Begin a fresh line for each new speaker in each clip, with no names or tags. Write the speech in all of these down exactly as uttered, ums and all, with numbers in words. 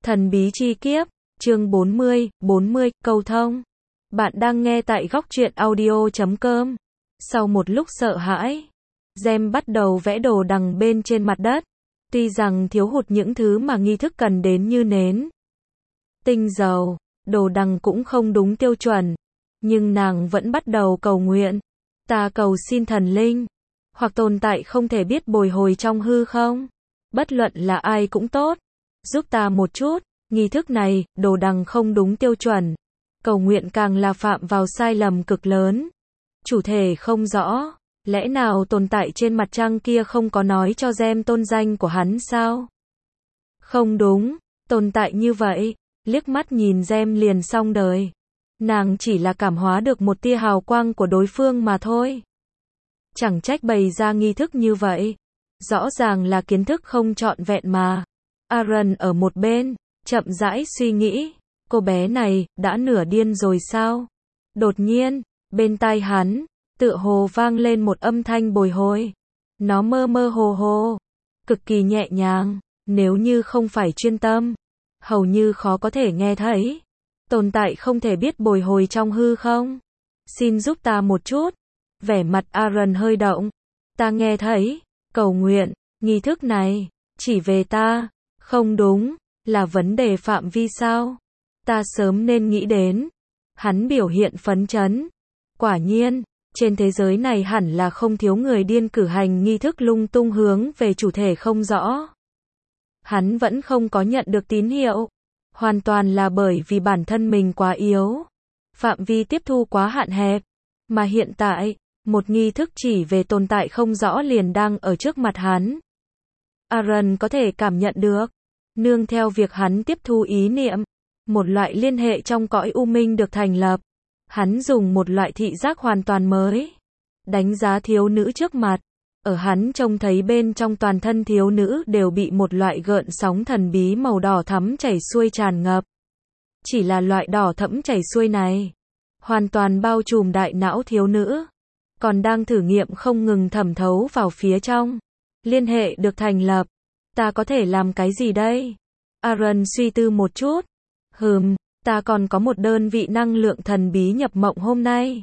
Thần bí chi kiếp, chương bốn mươi, bốn mươi, cầu thông. Bạn đang nghe tại góc truyện audio chấm com. Sau một lúc sợ hãi, Gem bắt đầu vẽ đồ đằng bên trên mặt đất. Tuy rằng thiếu hụt những thứ mà nghi thức cần đến như nến, tinh dầu, đồ đằng cũng không đúng tiêu chuẩn. Nhưng nàng vẫn bắt đầu cầu nguyện. Ta cầu xin thần linh, hoặc tồn tại không thể biết bồi hồi trong hư không. Bất luận là ai cũng tốt, giúp ta một chút. Nghi thức này, đồ đằng không đúng tiêu chuẩn. Cầu nguyện càng là phạm vào sai lầm cực lớn. Chủ thể không rõ. Lẽ nào tồn tại trên mặt trăng kia không có nói cho Gem tôn danh của hắn sao? Không đúng, tồn tại như vậy, liếc mắt nhìn Gem liền xong đời. Nàng chỉ là cảm hóa được một tia hào quang của đối phương mà thôi. Chẳng trách bày ra nghi thức như vậy. Rõ ràng là kiến thức không trọn vẹn mà. Aaron ở một bên, chậm rãi suy nghĩ, cô bé này, đã nửa điên rồi sao? Đột nhiên, bên tai hắn, tựa hồ vang lên một âm thanh bồi hồi. Nó mơ mơ hồ hồ, cực kỳ nhẹ nhàng, nếu như không phải chuyên tâm, hầu như khó có thể nghe thấy. Tồn tại không thể biết bồi hồi trong hư không? Xin giúp ta một chút. Vẻ mặt Aaron hơi động. Ta nghe thấy, cầu nguyện, nghi thức này, chỉ về ta, không đúng, là vấn đề phạm vi sao? Ta sớm nên nghĩ đến. Hắn biểu hiện phấn chấn. Quả nhiên, trên thế giới này hẳn là không thiếu người điên cử hành nghi thức lung tung hướng về chủ thể không rõ. Hắn vẫn không có nhận được tín hiệu. Hoàn toàn là bởi vì bản thân mình quá yếu. Phạm vi tiếp thu quá hạn hẹp. Mà hiện tại, một nghi thức chỉ về tồn tại không rõ liền đang ở trước mặt hắn. Aaron có thể cảm nhận được. Nương theo việc hắn tiếp thu ý niệm, một loại liên hệ trong cõi u minh được thành lập. Hắn dùng một loại thị giác hoàn toàn mới. Đánh giá thiếu nữ trước mặt. Ở hắn trông thấy bên trong toàn thân thiếu nữ đều bị một loại gợn sóng thần bí màu đỏ thẫm chảy xuôi tràn ngập. Chỉ là loại đỏ thẫm chảy xuôi này, hoàn toàn bao trùm đại não thiếu nữ. Còn đang thử nghiệm không ngừng thẩm thấu vào phía trong. Liên hệ được thành lập. Ta có thể làm cái gì đây? Aaron suy tư một chút. Hừm, ta còn có một đơn vị năng lượng thần bí nhập mộng hôm nay.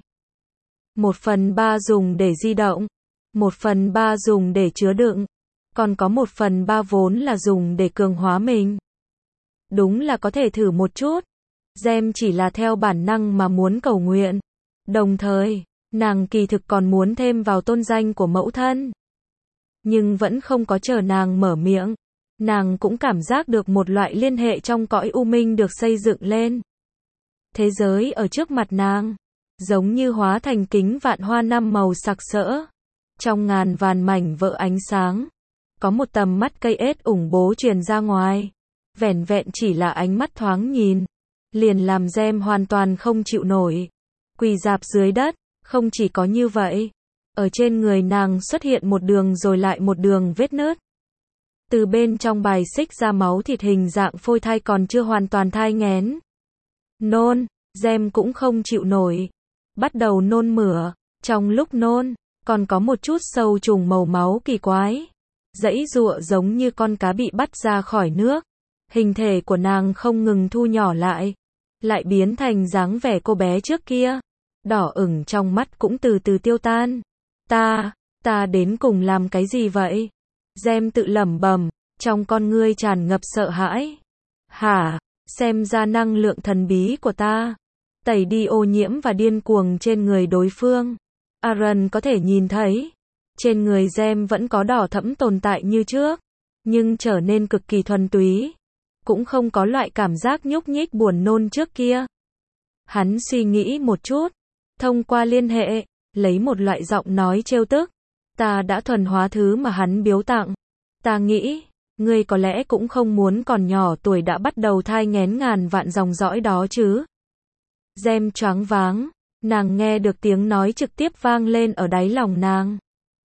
Một phần ba dùng để di động. Một phần ba dùng để chứa đựng. Còn có một phần ba vốn là dùng để cường hóa mình. Đúng là có thể thử một chút. Gem chỉ là theo bản năng mà muốn cầu nguyện. Đồng thời, nàng kỳ thực còn muốn thêm vào tôn danh của mẫu thân. Nhưng vẫn không có chờ nàng mở miệng. Nàng cũng cảm giác được một loại liên hệ trong cõi u minh được xây dựng lên. Thế giới ở trước mặt nàng, giống như hóa thành kính vạn hoa năm màu sặc sỡ. Trong ngàn vàn mảnh vỡ ánh sáng, có một tầm mắt cây ếch ủng bố truyền ra ngoài. Vẻn vẹn chỉ là ánh mắt thoáng nhìn, liền làm Gem hoàn toàn không chịu nổi. Quỳ rạp dưới đất, không chỉ có như vậy. Ở trên người nàng xuất hiện một đường rồi lại một đường vết nứt. Từ bên trong bài xích ra máu thịt hình dạng phôi thai còn chưa hoàn toàn thai nghén. Nôn, Gem cũng không chịu nổi. Bắt đầu nôn mửa, trong lúc nôn, còn có một chút sâu trùng màu máu kỳ quái. Giãy giụa giống như con cá bị bắt ra khỏi nước. Hình thể của nàng không ngừng thu nhỏ lại. Lại biến thành dáng vẻ cô bé trước kia. Đỏ ửng trong mắt cũng từ từ tiêu tan. Ta, ta đến cùng làm cái gì vậy? Gem tự lẩm bẩm, trong con ngươi tràn ngập sợ hãi. Hả, xem ra năng lượng thần bí của ta, tẩy đi ô nhiễm và điên cuồng trên người đối phương. Aaron có thể nhìn thấy, trên người Gem vẫn có đỏ thẫm tồn tại như trước, nhưng trở nên cực kỳ thuần túy. Cũng không có loại cảm giác nhúc nhích buồn nôn trước kia. Hắn suy nghĩ một chút, thông qua liên hệ, lấy một loại giọng nói trêu tức. Ta đã thuần hóa thứ mà hắn biếu tặng. Ta nghĩ, ngươi có lẽ cũng không muốn còn nhỏ tuổi đã bắt đầu thai nghén ngàn vạn dòng dõi đó chứ. Gem choáng váng, nàng nghe được tiếng nói trực tiếp vang lên ở đáy lòng nàng.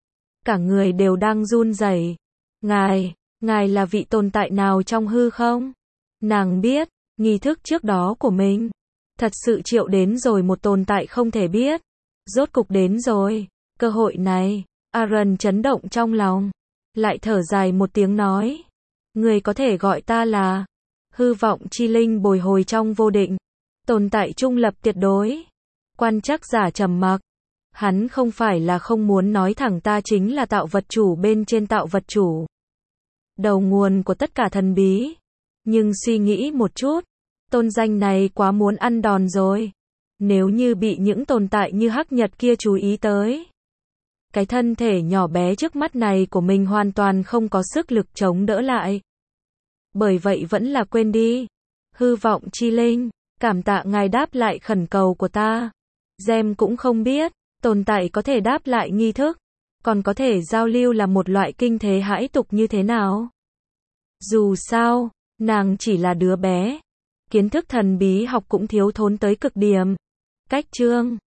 Cả người đều đang run rẩy. Ngài, ngài là vị tồn tại nào trong hư không? Nàng biết, nghi thức trước đó của mình, thật sự triệu đến rồi một tồn tại không thể biết. Rốt cục đến rồi, cơ hội này. Aaron chấn động trong lòng, lại thở dài một tiếng nói. Người có thể gọi ta là Hư vọng chi linh bồi hồi trong vô định. Tồn tại trung lập tuyệt đối. Quan trắc giả trầm mặc. Hắn không phải là không muốn nói thẳng ta chính là tạo vật chủ bên trên tạo vật chủ. Đầu nguồn của tất cả thần bí. Nhưng suy nghĩ một chút. Tôn danh này quá muốn ăn đòn rồi. Nếu như bị những tồn tại như Hắc Nhật kia chú ý tới. Cái thân thể nhỏ bé trước mắt này của mình hoàn toàn không có sức lực chống đỡ lại. Bởi vậy vẫn là quên đi. Hư vọng chi linh, cảm tạ ngài đáp lại khẩn cầu của ta. Gem cũng không biết, tồn tại có thể đáp lại nghi thức, còn có thể giao lưu là một loại kinh thế hãi tục như thế nào. Dù sao, nàng chỉ là đứa bé. Kiến thức thần bí học cũng thiếu thốn tới cực điểm. Cách chương